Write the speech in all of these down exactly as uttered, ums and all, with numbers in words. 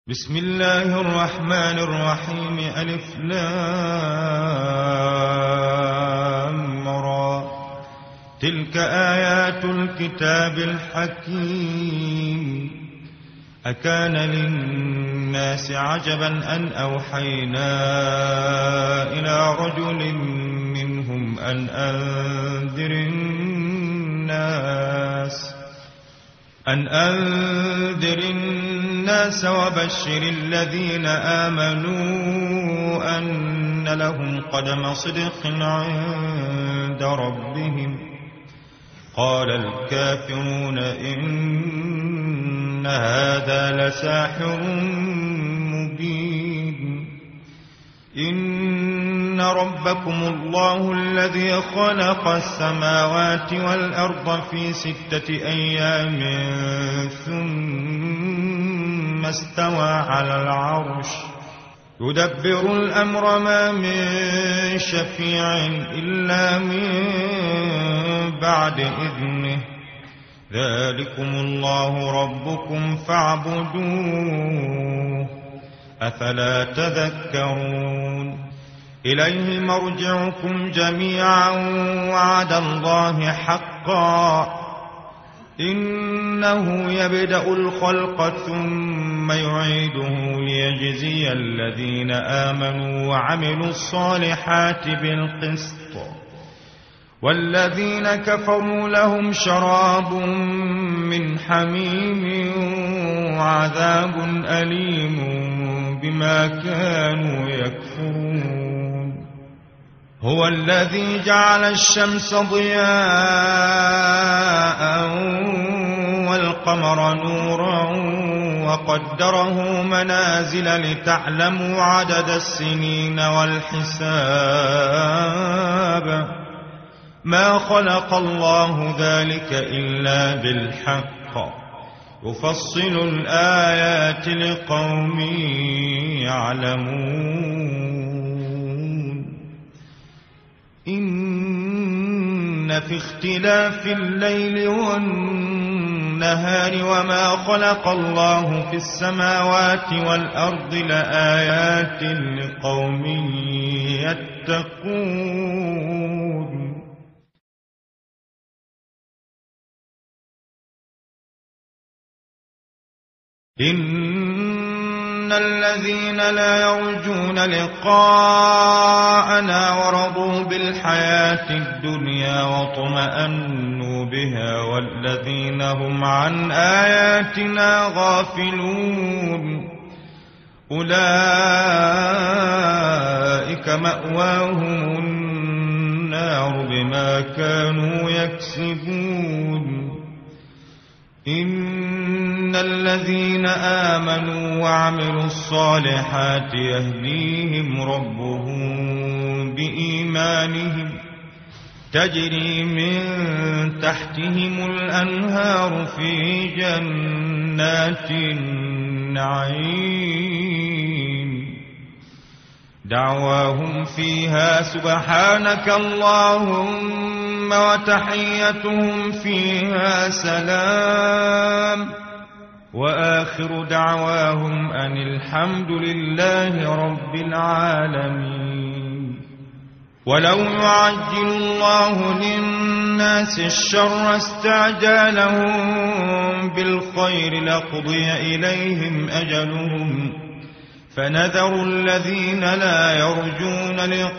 بسم الله الرحمن الرحيم. ألف لام را. تلك آيات الكتاب الحكيم. أكان للناس عجبا أن أوحينا إلى رجل منهم أن أنذر الناس أن أنذر الناس وبشر الذين آمنوا أن لهم قدم صدق عند ربهم. قال الكافرون إن هذا لساحر مبين. إن ربكم الله الذي خلق السماوات والأرض في ستة أيام ثم استوى على العرش يدبر الأمر ما من شفيع إلا من بعد إذنه. ذلكم الله ربكم فاعبدوه أفلا تذكرون. إليه مرجعكم جميعا وعد الله حقا. إنه يبدأ الخلق ثم يعيده ليجزي الذين آمنوا وعملوا الصالحات بالقسط. والذين كفروا لهم شراب من حميم وعذاب أليم بما كانوا يكفرون. هو الذي جعل الشمس ضياء والقمر نورا وقدره منازل لتعلموا عدد السنين والحساب. ما خلق الله ذلك إلا بالحق يفصل الآيات لقوم يعلمون. إن في اختلاف الليل والنهار وما خلق الله في السماوات والأرض لآيات لقوم يتقون. إن الذين لا يرجون لقاءنا ورضوا بالحياة الدنيا واطمأنوا بها والذين هم عن آياتنا غافلون أولئك مأواهم النار بما كانوا يكسبون. إن الذين آمنوا وعملوا الصالحات يهديهم ربهم بإيمانهم تجري من تحتهم الأنهار في جنات النعيم. دعواهم فيها سبحانك اللهم وتحيتهم فيها سلام وآخر دعواهم أن الحمد لله رب العالمين. ولو يعجل الله للناس الشر استعجالهم بالخير لقضي إليهم أجلهم فنذر الذين لا يرجون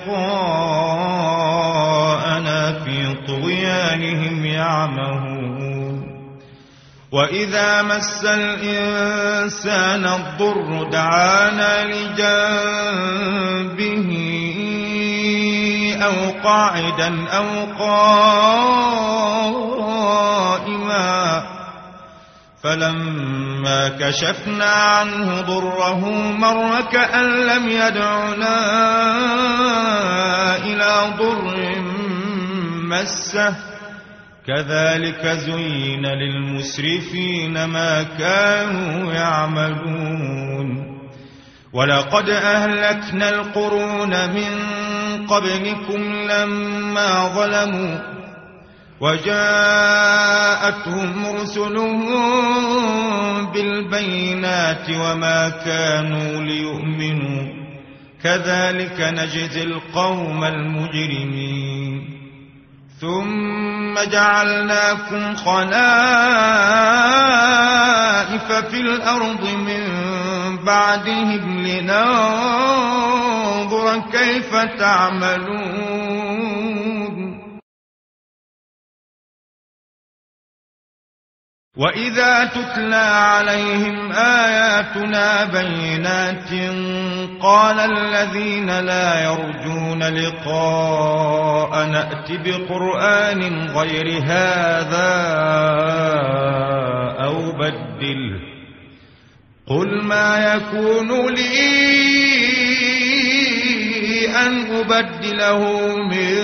لقاءنا في طغيانهم يعمهون. وإذا مس الإنسان الضر دعانا لجنبه أو قاعدا أو قائما فلما كشفنا عنه ضره مر كأن لم يدعنا إلى ضر مسه. كذلك زين للمسرفين ما كانوا يعملون. ولقد أهلكنا القرون من قبلكم لما ظلموا وجاءتهم رسلهم بالبينات وما كانوا ليؤمنوا كذلك نجزي القوم المجرمين ثم جعلناكم خلائف في الأرض من بعدهم لننظر كيف تعملون وإذا تتلى عليهم آياتنا بينات قال الذين لا يرجون لقاء نأت بقرآن غير هذا أو بدله قل ما يكون لي أن أبدله من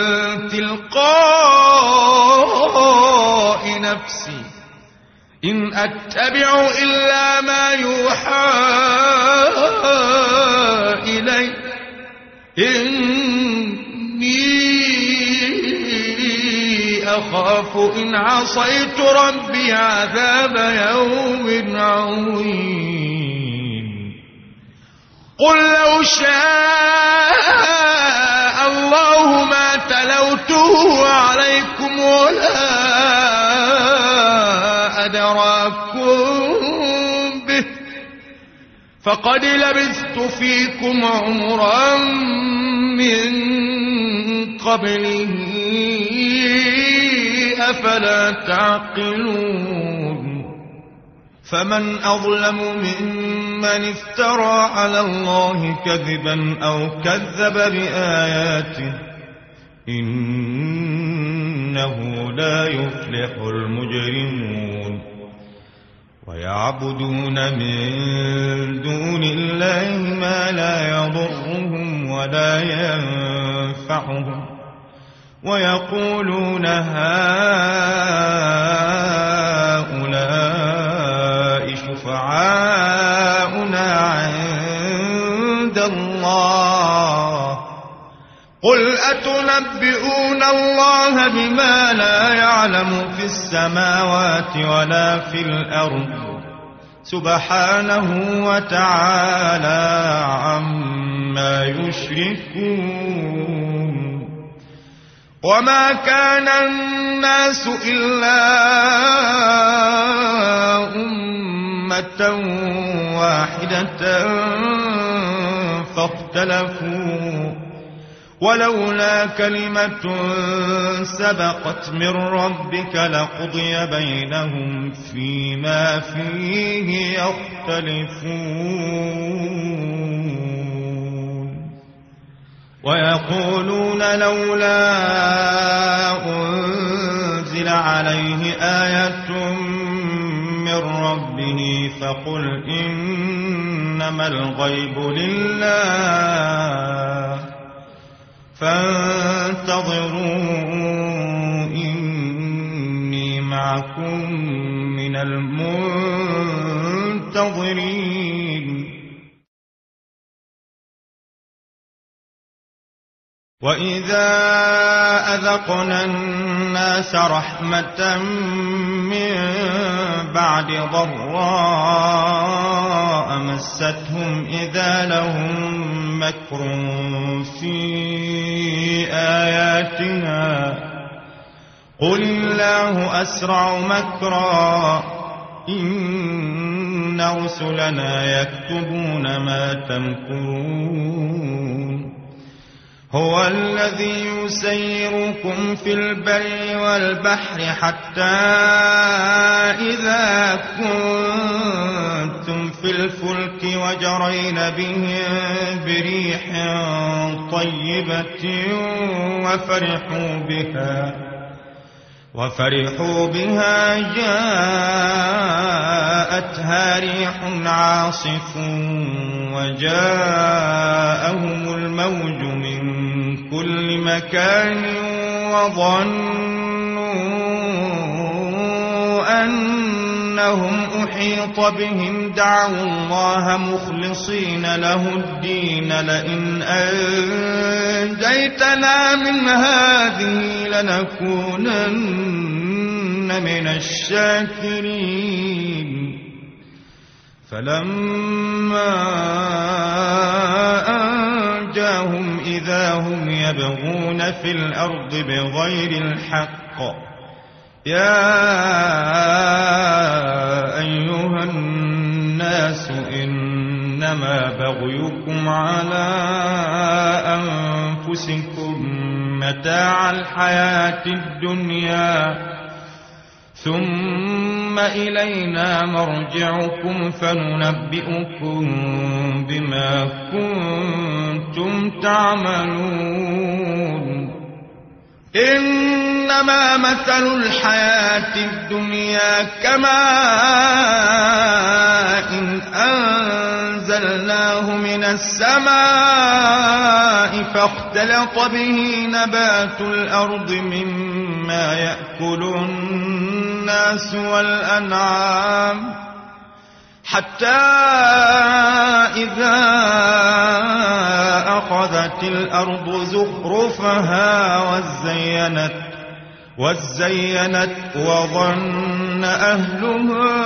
تلقاء نفسي إن أتبع إلا ما يوحى إلي إني أخاف إن عصيت ربي عذاب يوم عظيم قل لو شاء الله ما تلوته عليكم ولا أدراكم به فقد لبثت فيكم عمرا من قبله أفلا تعقلون فمن أظلم ممن افترى على الله كذبا أو كذب بآياته إنه لا يفلح المجرمون ويعبدون من دون الله ما لا يضرهم ولا ينفعهم ويقولون هؤلاء شفعاؤنا عند الله قل أتنبئون الله بما لا يعلم في السماوات ولا في الأرض سبحانه وتعالى عما يشركون وما كان الناس إلا أمة واحدة فاختلفوا ولولا كلمة سبقت من ربك لقضي بينهم فيما فيه يختلفون ويقولون لولا أنزل عليه آية من ربه فقل إنما الغيب لله فانتظروا إني معكم من المنتظرين وإذا أذقنا الناس رحمة من بعد ضراء مستهم إذا لهم مكر في آياتنا قل الله أسرع مكرا إن رسلنا يكتبون ما تمكرون هو الذي يسيركم في البر والبحر حتى إذا كنتم في الفلك وجرين بهم بريح طيبة وفرحوا بها وفرحوا بها جاءتها ريح عاصف وجاءهم الموج من كل مكان وظنوا أن أنهم أحيط بهم دعوا الله مخلصين له الدين لئن أنجيتنا من هذه لنكونن من الشاكرين فلما أنجاهم إذا هم يبغون في الأرض بغير الحق يا أيها الناس إنما بغيكم على أنفسكم متاع الحياة الدنيا ثم إلينا مرجعكم فننبئكم بما كنتم تعملون إنما مثل الحياة الدنيا كماء إن أنزلناه من السماء فاختلط به نبات الأرض مما يأكل الناس والأنعام حتى إذا أخذت الأرض زخرفها وزينت وزينت وظن أهلها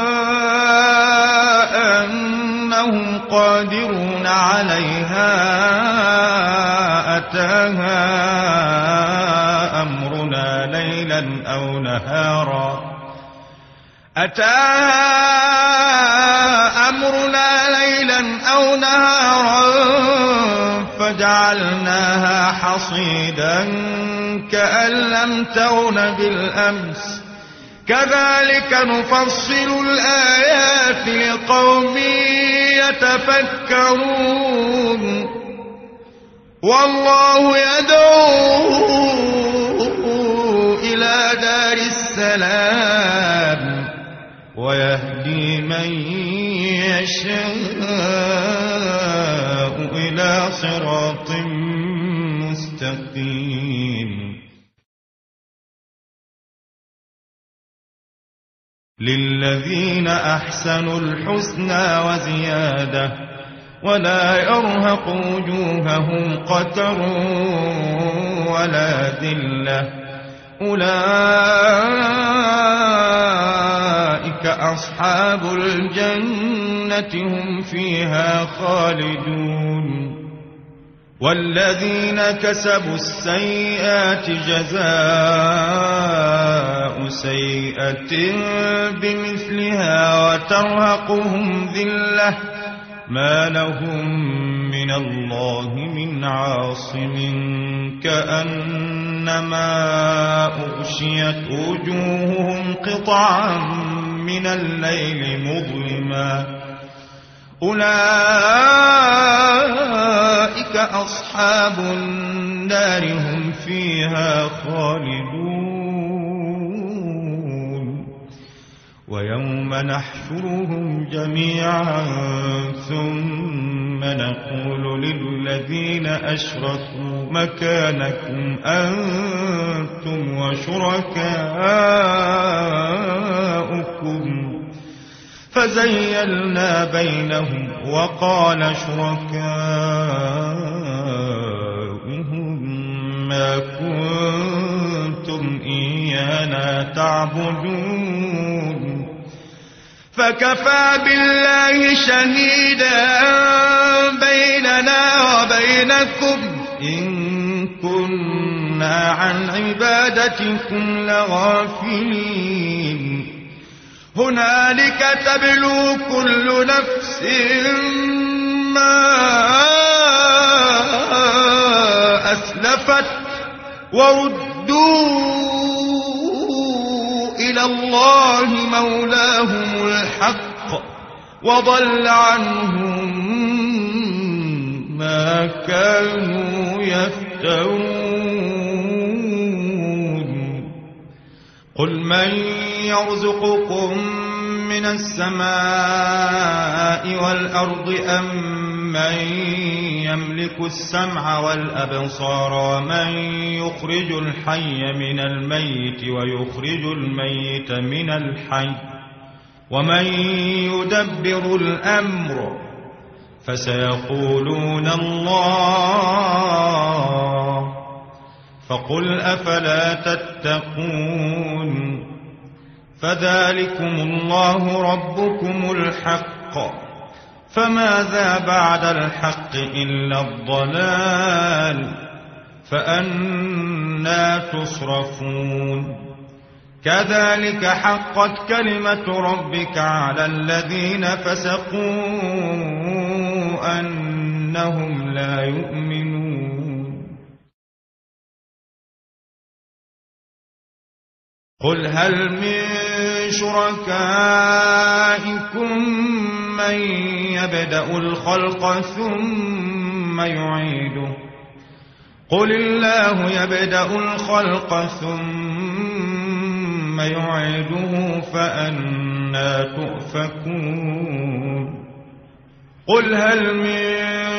أنهم قادرون عليها أتاها أمرنا ليلا أو نهارا أتاها أمرنا ليلا أو نهارا فجعلناها حصيدا كأن لم تغن بالأمس كذلك نفصل الآيات لقوم يتفكرون والله يدعو إلى دار السلام ويهدي من يشاء إلى صراط مستقيم للذين أحسنوا الحسنى وزيادة ولا يرهق وجوههم قتر ولا ذلة أولئك أصحاب الجنة هم فيها خالدون والذين كسبوا السيئات جزاء سيئة بمثلها وترهقهم ذلة ما لهم من الله من عاصم كأنما أغشيت وجوههم قطعا من الليل مظلما أولئك أصحاب النار هم فيها خالدون ويوم نحشرهم جميعا ثم نقول للذين أشركوا مكانكم أنتم وشركاؤكم فزيلنا بينهم وقال شركاؤهم ما كنتم إيانا تعبدون فكفى بالله شهيدا بيننا وبينكم إن كنا عن عبادتكم لغافلين هنالك تبلو كل نفس ما أسلفت وردوا إلى الله مولاهم الحق وضل عنهم ما كانوا يفترون قل من يرزقكم من السماء والأرض أم من يملك السمع والأبصار ومن يخرج الحي من الميت ويخرج الميت من الحي ومن يدبر الأمر فسيقولون الله فقل أفلا تتقون فذلكم الله ربكم الحق فماذا بعد الحق إلا الضلال فأنى تصرفون كذلك حقت كلمة ربك على الذين فسقوا أنهم لا يؤمنون قل هل من شركائكم من يبدأ الخلق ثم يعيده قل الله يبدأ الخلق ثم يعيده فأنى تؤفكون قل هل من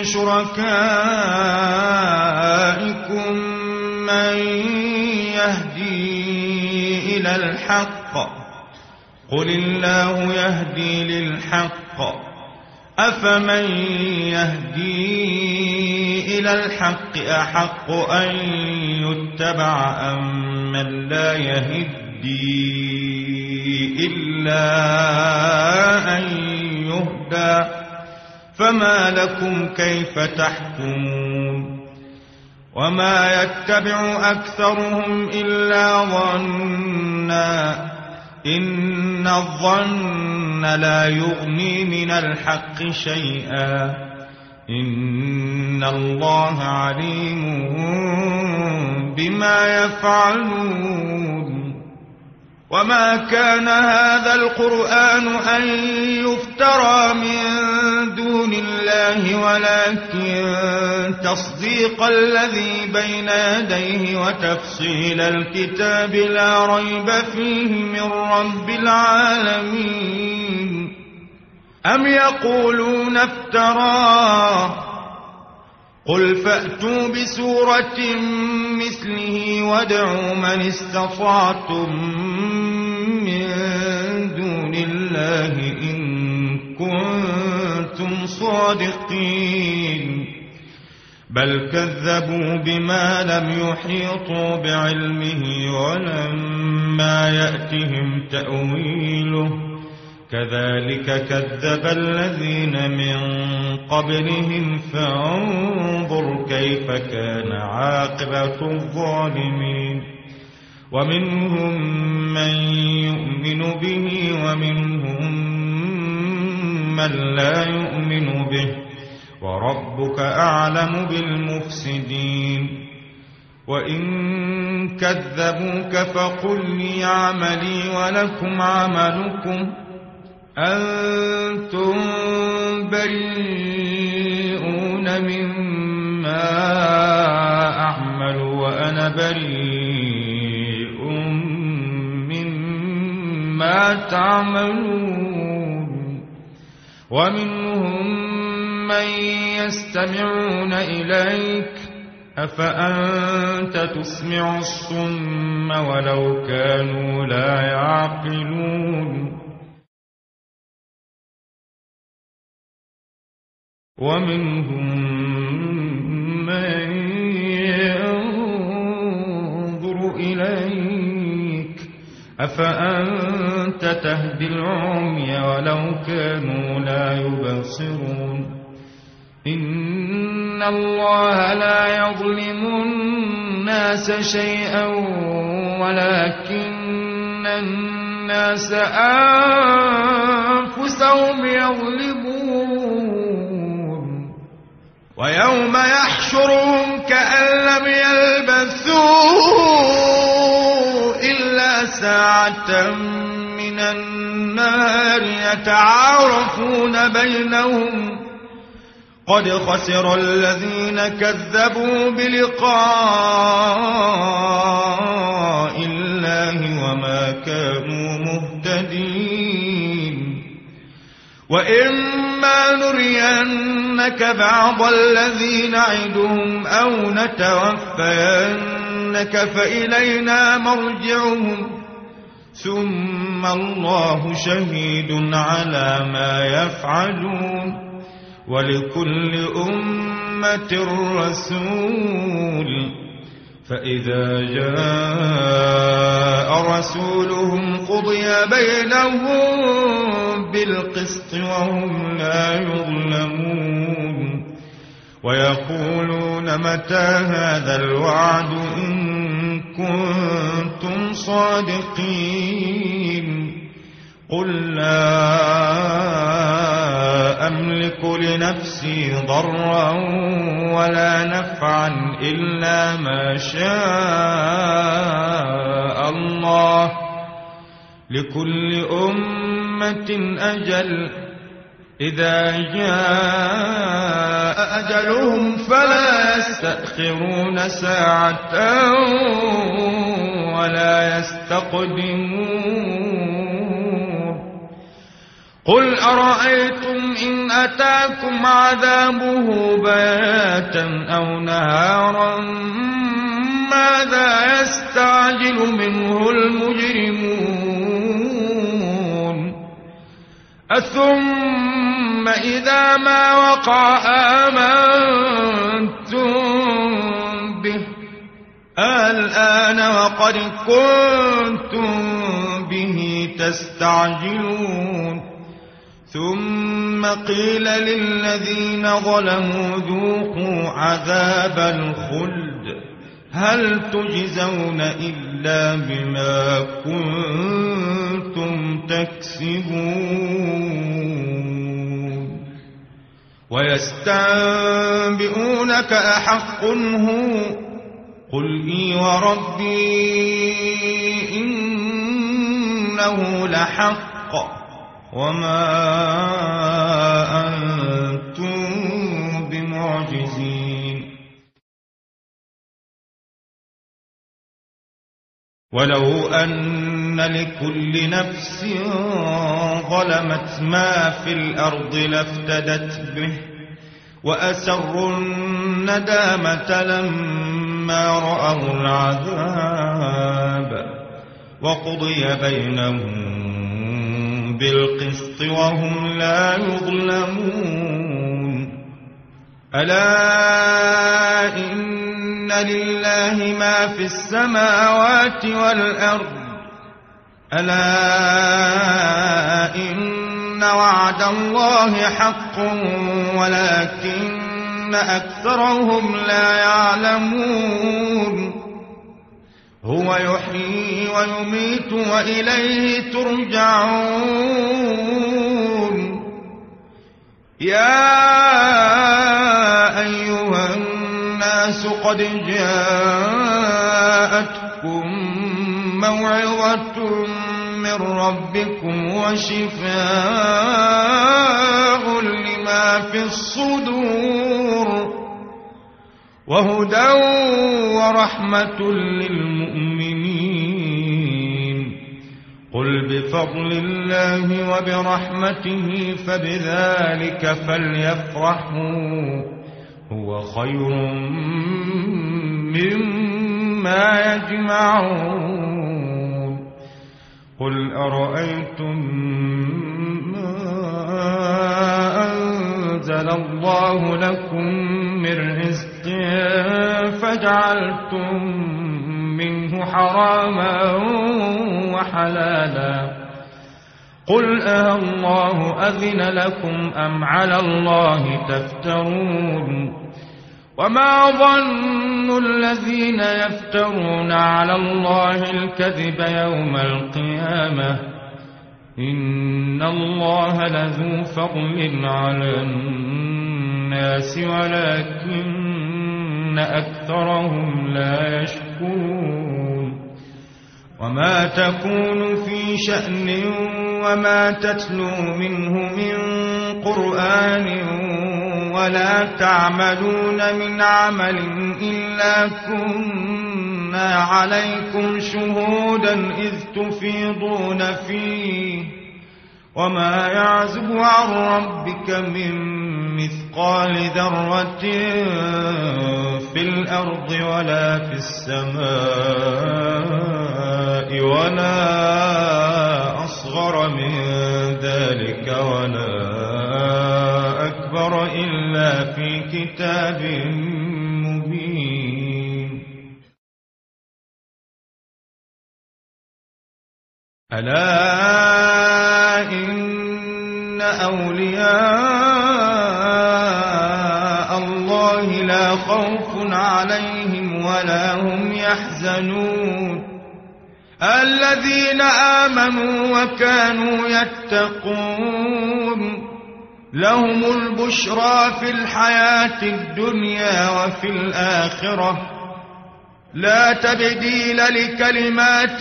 شركائكم من يهدي إلى الحق قل الله يهدي للحق أفمن يهدي إلى الحق أحق أن يتبع أم من لا يهدي إلا أن يهدى فما لكم كيف تحكمون وما يتبع أكثرهم إلا ظنا إن الظن لا يغني من الحق شيئا إن الله عليم بما يفعلون وما كان هذا القرآن أن يفترى من دون الله ولكن تصديق الذي بين يديه وتفصيل الكتاب لا ريب فيه من رب العالمين أم يقولون افتراه قل فأتوا بسورة مثله وادعوا من استطعتم من دون الله إن كنتم صادقين بل كذبوا بما لم يحيطوا بعلمه ولما يأتهم تأويله كذلك كذب الذين من قبلهم فانظر كيف كان عاقبة الظالمين ومنهم من يؤمن به ومنهم من لا يؤمن به وربك أعلم بالمفسدين وإن كذبوك فقل لي عملي ولكم عملكم أنتم بريئون مما أعمل وأنا بريء مما تعملون ومنهم من يستمعون إليك أفأنت تسمع الصم ولو كانوا لا يعقلون ومنهم من ينظر إليك أفأنت تهدي العمي ولو كانوا لا يبصرون إن الله لا يظلم الناس شيئا ولكن الناس أنفسهم يظلمون ويوم يحشرهم كأن لم يلبثوا إلا ساعة من النهار يتعارفون بينهم قد خسر الذين كذبوا بلقاء الله وما كانوا مهتدين وإما نرينك بعض الذي نعدهم أو نتوفينك فإلينا مرجعهم ثم الله شهيد على ما يفعلون ولكل أمة رسول فإذا جاء رسولهم قضي بينهم بالقسط وهم لا يظلمون ويقولون متى هذا الوعد إن كنتم صادقين قل لا أملك لنفسي ضرا ولا نفعا إلا ما شاء الله لكل أمة أجل إذا جاء أجلهم فلا يستأخرون ساعة ولا يستقدمون قل أرأيتم إن أتاكم عذابه بياتا أو نهارا ماذا يستعجل منه المجرمون أثم إذا ما وقع آمنتم به الآن وقد كنتم به تستعجلون ثم قيل للذين ظلموا ذوقوا عذاب الخلد هل تجزون إلا بما كنتم تكسبون ويستنبئونك أحق هو قل إي وربي إنه لحق وما أنتم بمعجزين ولو أن لكل نفس ظلمت ما في الأرض لافتدت به وأسروا الندامة لما رأوا العذاب وقضي بينهم بالقسط وهم لا يظلمون ألا إن لله ما في السماوات والأرض ألا إن وعد الله حق ولكن أكثرهم لا يعلمون هو يحيي ويميت وإليه ترجعون يا أيها الناس قد جاءتكم موعظة من ربكم وشفاء لما في الصدور وهدى ورحمة للمؤمنين قل بفضل الله وبرحمته فبذلك فليفرحوا هو خير مما يجمعون قل أرأيتم ما أنزل الله لكم من رزق فجعلتم منه حراما وحلالا قل أه الله أذن لكم أم على الله تفترون وما ظن الذين يفترون على الله الكذب يوم القيامة إن الله لذو فضل على الناس ولكن أكثرهم لا يشكرون وما تكون في شأن وما تتلو منه من قرآن ولا تعملون من عمل إلا كنا عليكم شهودا إذ تفيضون فيه وما يعزب عن ربك من مثقال ذرة في الأرض ولا في السماء ولا أصغر من ذلك ولا أكبر إلا في كتاب مبين. ألا إن أولياء الله لا خوف عليهم ولا هم يحزنون الذين آمنوا وكانوا يتقون لهم البشرى في الحياة الدنيا وفي الآخرة لا تبديل لكلمات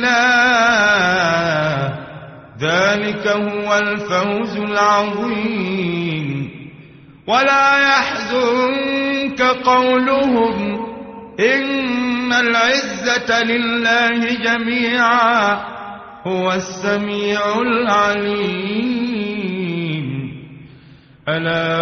الله ذلك هو الفوز العظيم. ولا يحزنك قولهم إن العزة لله جميعا هو السميع العليم. ألا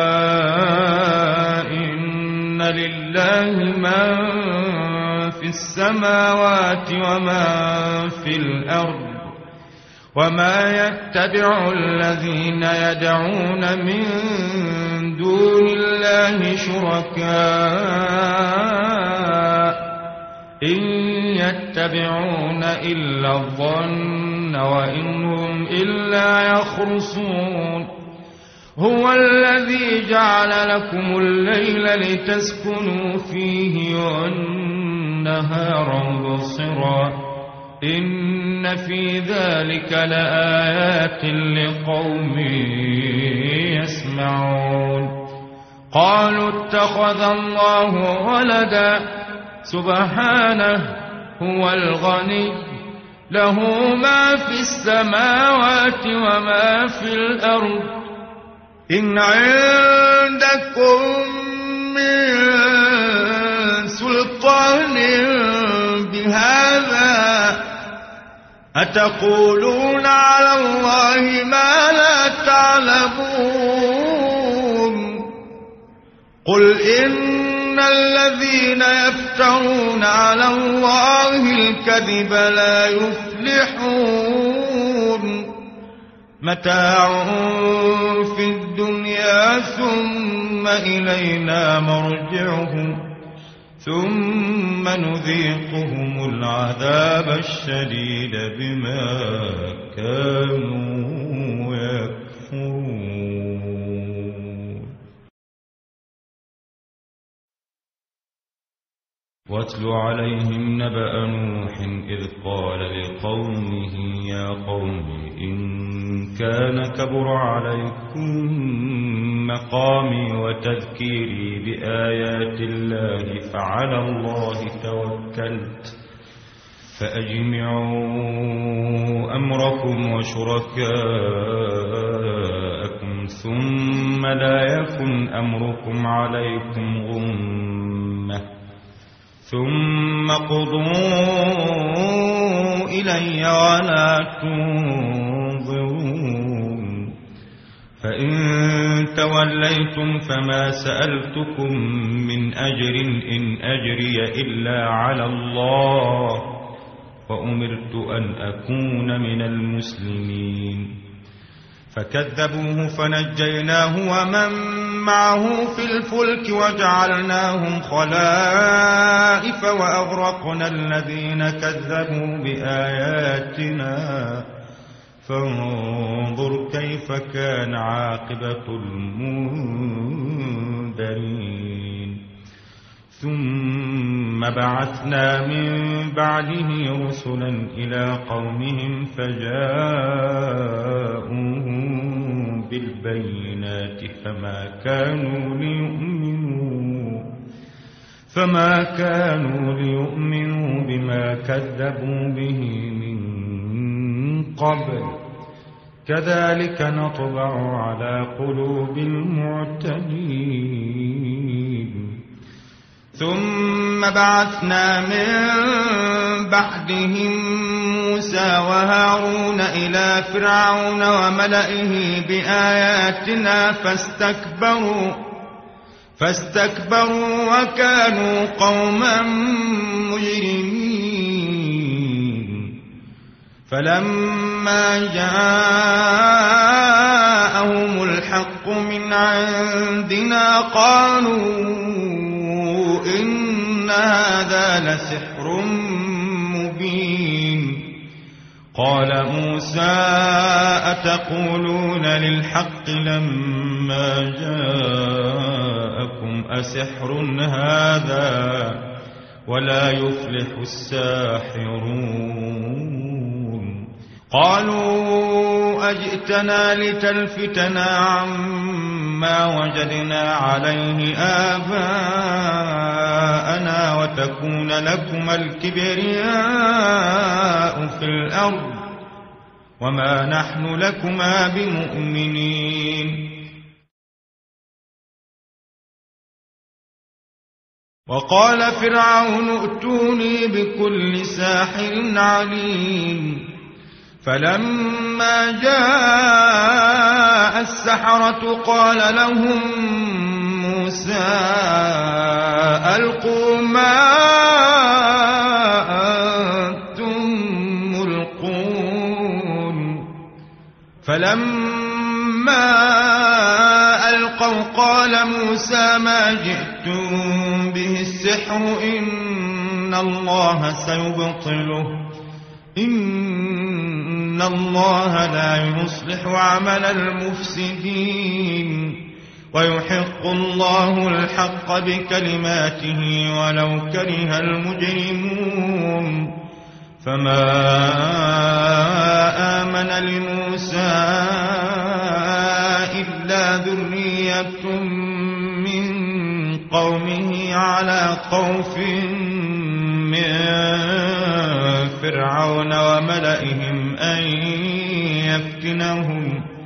إن لله ما في السماوات وما في الأرض وما يتبع الذين يدعون من دون الله شركاء إن يتبعون إلا الظن وإن هم إلا يخرصون. هو الذي جعل لكم الليل لتسكنوا فيه والنهار مبصرا إن في ذلك لآيات لقوم يسمعون. قالوا اتخذ الله ولدا سبحانه هو الغني له ما في السماوات وما في الأرض إن عندكم من سلطان بهذا أتقولون على الله ما لا تعلمون. قل إن الذين يفترون على الله الكذب لا يفلحون متاع في الدنيا ثم إلينا مرجعهم ثم نذيقهم العذاب الشديد بما كانوا يكفرون. واتل عليهم نبأ نوح إذ قال لقومه يا قوم إن كان كبر عليكم مقامي وتذكيري بآيات الله فعلى الله توكلت فأجمعوا أمركم وشركاءكم ثم لا يكن أمركم عليكم غمة ثم قضوا إلي ولا تنظرون. فإن توليتم فما سألتكم من أجر إن أجري إلا على الله وأمرت أن أكون من المسلمين. فكذبوه فنجيناه ومن معه في الفلك وجعلناهم خلائف وأغرقنا الذين كذبوا بآياتنا فانظر كيف كان عاقبة المنذرين. ثم بعثنا من بعده رسلا إلى قومهم فجاءوهم بالبينات فما كانوا ليؤمنوا فما كانوا ليؤمنوا بما كذبوا به من قبل كذلك نطبع على قلوب المعتدين. ثم بعثنا من بعدهم موسى وهارون إلى فرعون وملئه بآياتنا فاستكبروا فاستكبروا وكانوا قوما مجرمين. فلما جاءهم الحق من عندنا قالوا إن هذا لسحر مبين. قال موسى أتقولون للحق لما جاءكم أسحر هذا ولا يفلح الساحرون. قالوا أجئتنا لتلفتنا عما وجدنا عليه آباءنا وتكون لكما الكبرياء في الأرض وما نحن لكما بمؤمنين. وقال فرعون ائتوني بكل ساحر عليم. فلما جاء السحرة قال لهم موسى ألقوا ما أنتم ملقون. فلما ألقوا قال موسى ما جئتم به السحر إن الله سيبطله إن الله لا يصلح عمل المفسدين ويحق الله الحق بكلماته ولو كره المجرمون. فما آمن لموسى إلا ذرية من قومه على خوف من فرعون وملئهم أن يفتنهم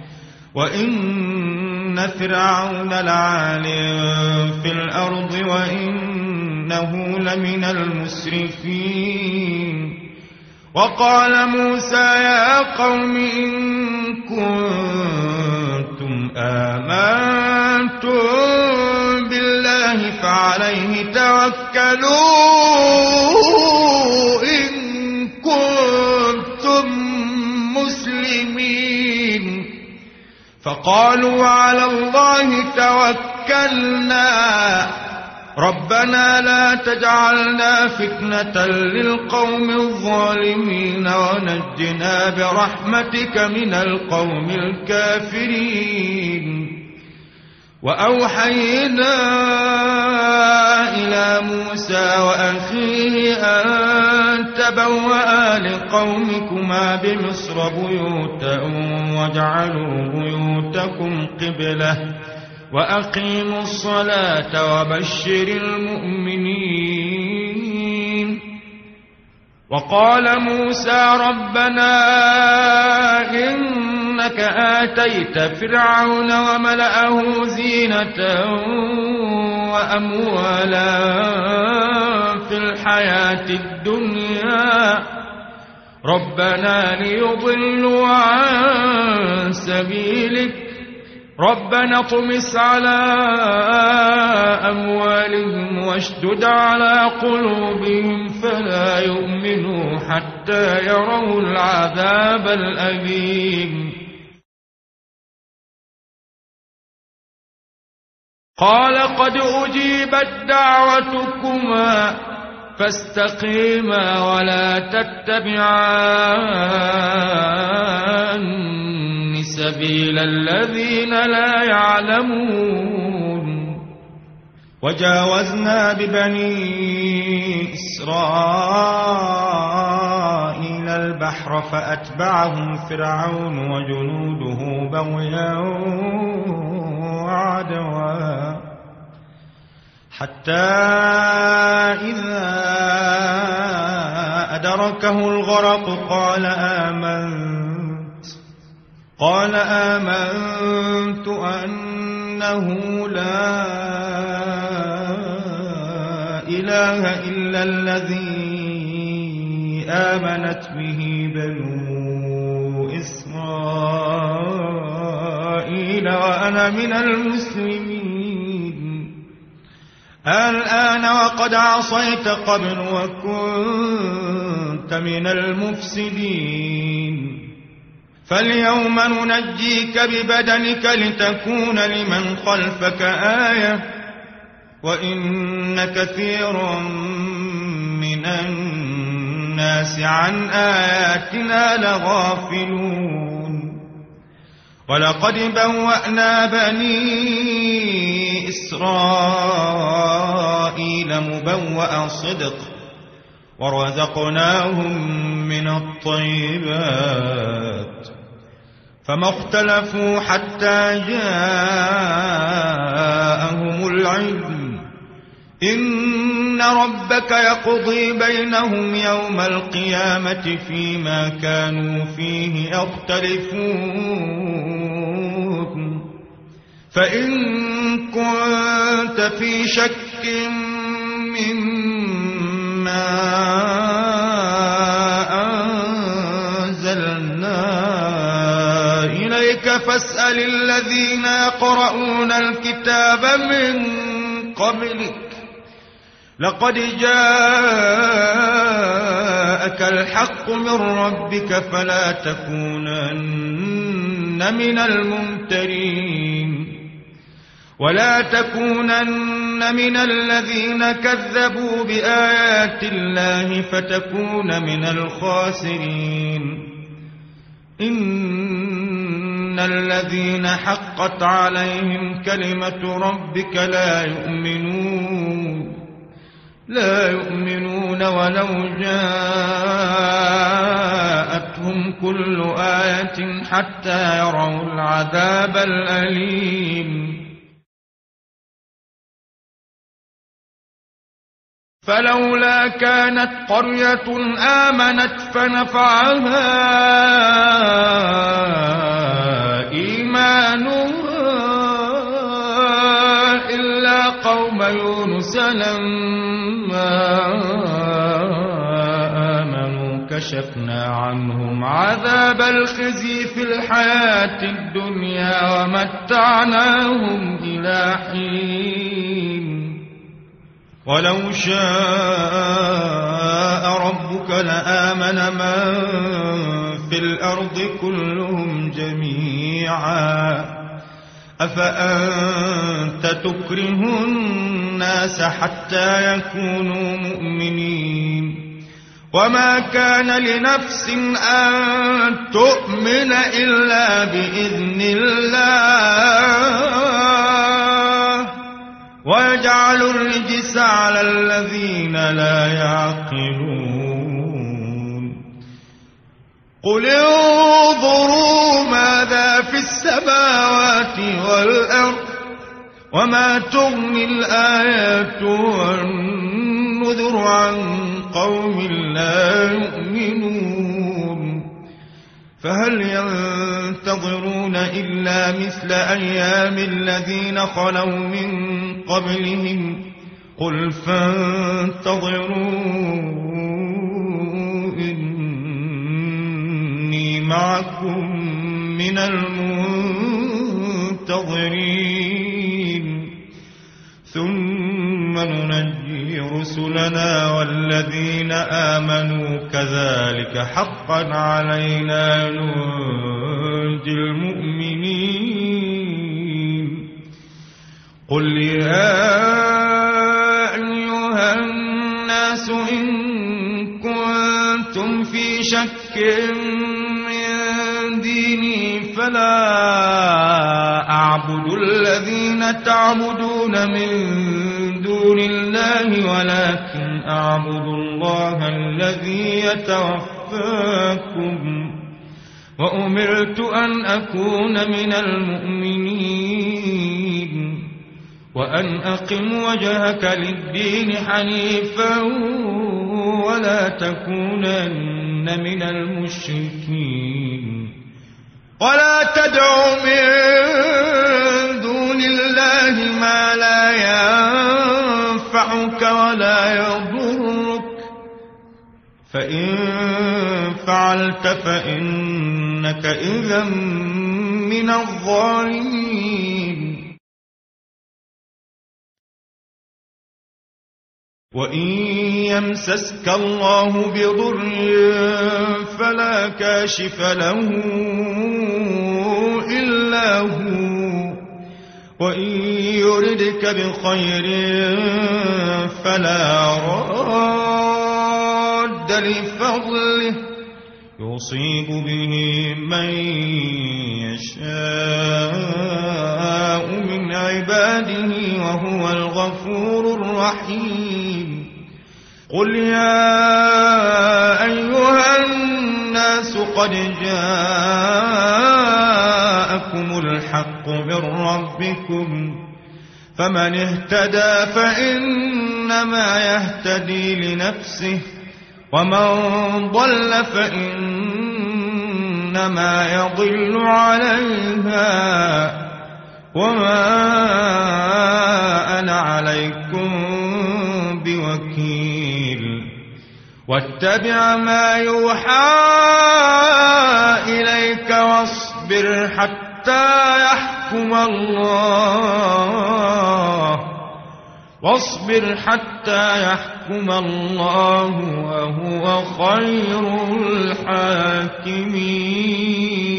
وإن فرعون لعال في الأرض وإنه لمن المسرفين. وقال موسى يا قوم إن كنتم آمنتم بالله فعليه توكلوا إن كنتم مسلمين. فقالوا على الله توكلنا ربنا لا تجعلنا فتنة للقوم الظالمين ونجنا برحمتك من القوم الكافرين. وأوحينا إلى موسى وأخيه أن تبوأ لقومكما بمصر بيوتا واجعلوا بيوتكم قبلة وأقيموا الصلاة وبشر المؤمنين. وقال موسى ربنا إنك آتيت فرعون وملأه زينة وأموالا في الحياة الدنيا ربنا ليضلوا عن سبيلك ربنا اطمس على أموالهم واشدد على قلوبهم فلا يؤمنوا حتى يروا العذاب الأليم. قال قد أجيبت دعوتكما فاستقيما ولا تتبعان سبيل الذين لا يعلمون. وجاوزنا ببني إسرائيل البحر فأتبعهم فرعون وجنوده بغيا وعدوا حتى إذا أدركه الغرق قال آمنت قال آمنت أنه لا إله إلا الذي آمنت به بنو إسرائيل وأنا من المسلمين. الآن وقد عصيت قبل وكنت كنت من المفسدين فاليوم ننجيك ببدنك لتكون لمن خلفك آية وإن كثيرا من الناس عن آياتنا لغافلون ولقد بوأنا بني إسرائيل مبوأ صدق ورزقناهم من الطيبات فما اختلفوا حتى جاءهم العلم إن ربك يقضي بينهم يوم القيامة فيما كانوا فيه يختلفون فإن كنت في شك مما أنزلنا إليك فاسأل الذين يقرؤون الكتاب من قبلك لقد جاءك الحق من ربك فلا تكونن من الممترين ولا تكونن من الذين كذبوا بآيات الله فتكون من الخاسرين إن الذين حقت عليهم كلمة ربك لا يؤمنون لا يؤمنون ولو جاءتهم كل آية حتى يروا العذاب الأليم فلولا كانت قرية آمنت فنفعها إيمانها إلا قوم يونس لما آمنوا كشفنا عنهم عذاب الخزي في الحياة الدنيا ومتعناهم إلى حين ولو شاء ربك لآمن من في الأرض كلهم جميعا أفأنت تكره الناس حتى يكونوا مؤمنين وما كان لنفس أن تؤمن إلا بإذن الله ويجعل الرجس على الذين لا يعقلون قل انظروا ماذا في السماوات والأرض وما تغني الآيات والنذر عن قوم لا يؤمنون فهل ينتظرون إلا مثل أيام الذين خلوا من قبلهم قل فانتظروا إني معكم من المنتظرين ثم ننجي رسلنا والذين آمنوا كذلك حقا علينا ننجي المؤمنين قل يا أيها الناس إن كنتم في شك من ديني فلا أعبد الذين تعبدون من دون الله ولكن أعبد الله الذي يتوفاكم وأمرت أن أكون من المؤمنين وأن أقم وجهك للدين حنيفا ولا تكونن من المشركين ولا تدع من دون الله ما لا ينفعك ولا يضرك فإن فعلت فإنك إذا من الظالمين وإن يمسسك الله بضر فلا كاشف له إلا هو، وإن يردك بخير فلا راد لفضله يصيب به من يشاء من عباده وهو الغفور الرحيم. قل يا أيها الناس قد جاءكم الحق من ربكم، فمن اهتدى فإنما يهتدي لنفسه، ومن ضل فإنما يضل عليها، وما أنا عليكم بوكيل. واتبع ما يوحى إليك واصبر حتى يحكم الله واصبر حتى يحكم الله وهو خير الحاكمين.